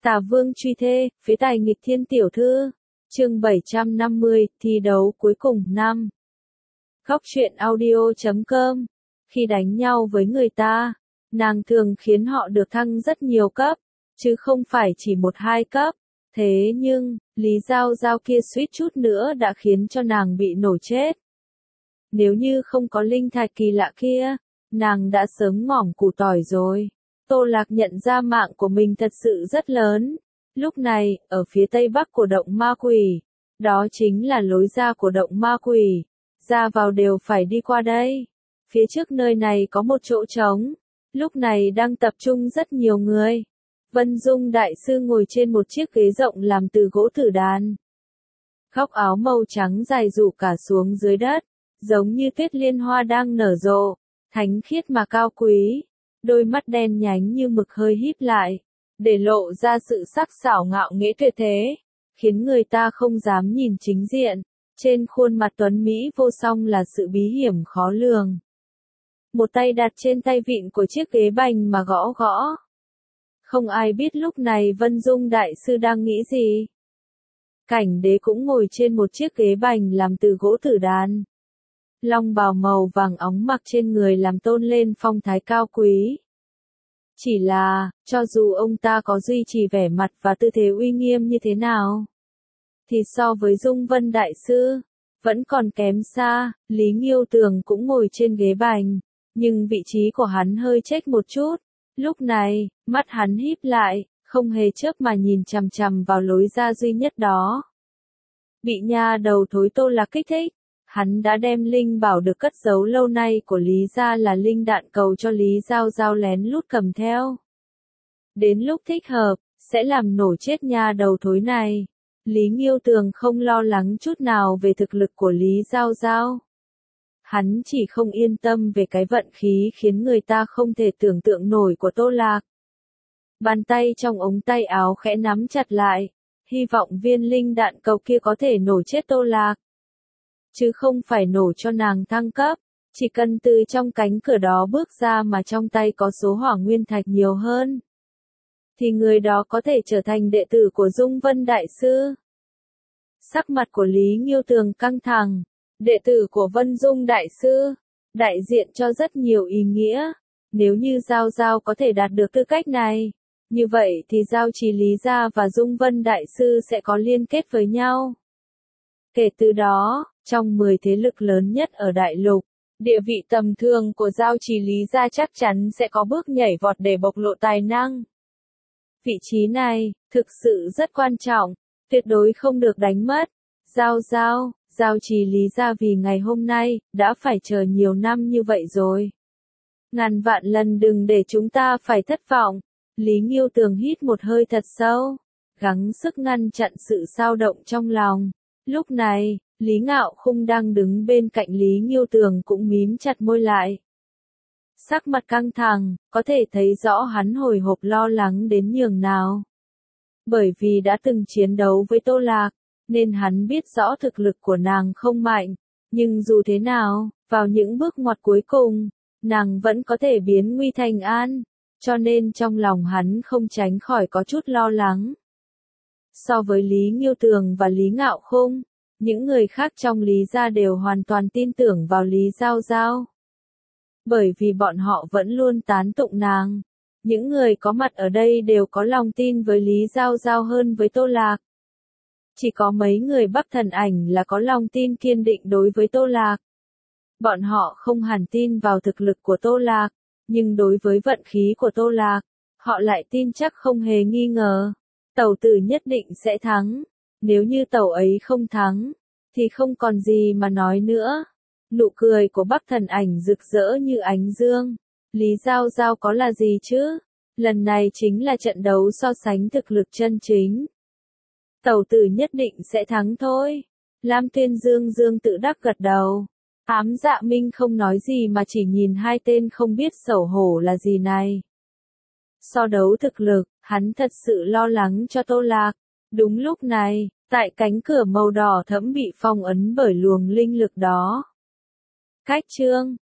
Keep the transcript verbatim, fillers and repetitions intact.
Tà Vương truy thê, phế tài nghịch thiên tiểu thư. Chương bảy trăm năm mươi, thi đấu cuối cùng năm. Góc truyện audio chấm com. Khi đánh nhau với người ta, nàng thường khiến họ được thăng rất nhiều cấp, chứ không phải chỉ một hai cấp. Thế nhưng, Lý Giao Giao kia suýt chút nữa đã khiến cho nàng bị nổ chết. Nếu như không có linh thạch kỳ lạ kia, nàng đã sớm ngỏm củ tỏi rồi. Tô Lạc nhận ra mạng của mình thật sự rất lớn. Lúc này, ở phía tây bắc của động ma quỷ, đó chính là lối ra của động ma quỷ, ra vào đều phải đi qua đây. Phía trước nơi này có một chỗ trống, lúc này đang tập trung rất nhiều người. Vân Dung đại sư ngồi trên một chiếc ghế rộng làm từ gỗ tử đàn. Góc áo màu trắng dài rủ cả xuống dưới đất, giống như tuyết liên hoa đang nở rộ, thánh khiết mà cao quý. Đôi mắt đen nhánh như mực hơi híp lại, để lộ ra sự sắc sảo ngạo nghễ tuyệt thế, khiến người ta không dám nhìn chính diện. Trên khuôn mặt tuấn Mỹ vô song là sự bí hiểm khó lường. Một tay đặt trên tay vịn của chiếc ghế bành mà gõ gõ. Không ai biết lúc này Vân Dung đại sư đang nghĩ gì. Cảnh đế cũng ngồi trên một chiếc ghế bành làm từ gỗ tử đàn. Long bào màu vàng óng mặc trên người làm tôn lên phong thái cao quý. Chỉ là, cho dù ông ta có duy trì vẻ mặt và tư thế uy nghiêm như thế nào, thì so với Dung Vân Đại Sư, vẫn còn kém xa. Lý Nghiêu Tường cũng ngồi trên ghế bành, nhưng vị trí của hắn hơi chếch một chút. Lúc này, mắt hắn híp lại, không hề chớp mà nhìn chằm chằm vào lối ra duy nhất đó. Bị nha đầu thối Tô Lạc kích thích. Hắn đã đem linh bảo được cất giấu lâu nay của Lý gia là linh đạn cầu cho Lý Giao Giao lén lút cầm theo. Đến lúc thích hợp, sẽ làm nổ chết nha đầu thối này. Lý Nghiêu Tường không lo lắng chút nào về thực lực của Lý Giao Giao. Hắn chỉ không yên tâm về cái vận khí khiến người ta không thể tưởng tượng nổi của Tô Lạc. Bàn tay trong ống tay áo khẽ nắm chặt lại, hy vọng viên linh đạn cầu kia có thể nổ chết Tô Lạc. Chứ không phải nổ cho nàng thăng cấp, chỉ cần từ trong cánh cửa đó bước ra mà trong tay có số hỏa nguyên thạch nhiều hơn, thì người đó có thể trở thành đệ tử của Dung Vân Đại Sư. Sắc mặt của Lý Nghiêu Tường căng thẳng, đệ tử của Vân Dung Đại Sư, đại diện cho rất nhiều ý nghĩa. Nếu như Giao Giao có thể đạt được tư cách này, như vậy thì Giao Trì Lý Gia và Dung Vân Đại Sư sẽ có liên kết với nhau. Kể từ đó, trong mười thế lực lớn nhất ở đại lục, địa vị tầm thường của Giao Trì Lý Gia chắc chắn sẽ có bước nhảy vọt để bộc lộ tài năng. Vị trí này, thực sự rất quan trọng, tuyệt đối không được đánh mất. Giao Giao, Giao Trì Lý Gia vì ngày hôm nay, đã phải chờ nhiều năm như vậy rồi. Ngàn vạn lần đừng để chúng ta phải thất vọng. Lý Nghiêu Tường hít một hơi thật sâu, gắng sức ngăn chặn sự xao động trong lòng. Lúc này, Lý Ngạo Khung đang đứng bên cạnh Lý Nghiêu Tường cũng mím chặt môi lại. Sắc mặt căng thẳng, có thể thấy rõ hắn hồi hộp lo lắng đến nhường nào. Bởi vì đã từng chiến đấu với Tô Lạc, nên hắn biết rõ thực lực của nàng không mạnh. Nhưng dù thế nào, vào những bước ngoặt cuối cùng, nàng vẫn có thể biến nguy thành an. Cho nên trong lòng hắn không tránh khỏi có chút lo lắng. So với Lý Nghiêu Tường và Lý Ngạo Khung, những người khác trong Lý gia đều hoàn toàn tin tưởng vào Lý Giao Giao. Bởi vì bọn họ vẫn luôn tán tụng nàng. Những người có mặt ở đây đều có lòng tin với Lý Giao Giao hơn với Tô Lạc. Chỉ có mấy người Bắc Thần Ảnh là có lòng tin kiên định đối với Tô Lạc. Bọn họ không hẳn tin vào thực lực của Tô Lạc, nhưng đối với vận khí của Tô Lạc, họ lại tin chắc không hề nghi ngờ. Tẩu tử nhất định sẽ thắng. Nếu như tẩu ấy không thắng, thì không còn gì mà nói nữa. Nụ cười của Bắc Thần Ảnh rực rỡ như ánh dương. Lý Giao Giao có là gì chứ? Lần này chính là trận đấu so sánh thực lực chân chính. Tẩu tử nhất định sẽ thắng thôi. Lam Tuyên Dương Dương tự đắc gật đầu. Ám Dạ Minh không nói gì mà chỉ nhìn hai tên không biết xấu hổ là gì này. So đấu thực lực, hắn thật sự lo lắng cho Tô Lạc. Đúng lúc này, tại cánh cửa màu đỏ thẫm bị phong ấn bởi luồng linh lực đó. Cách chương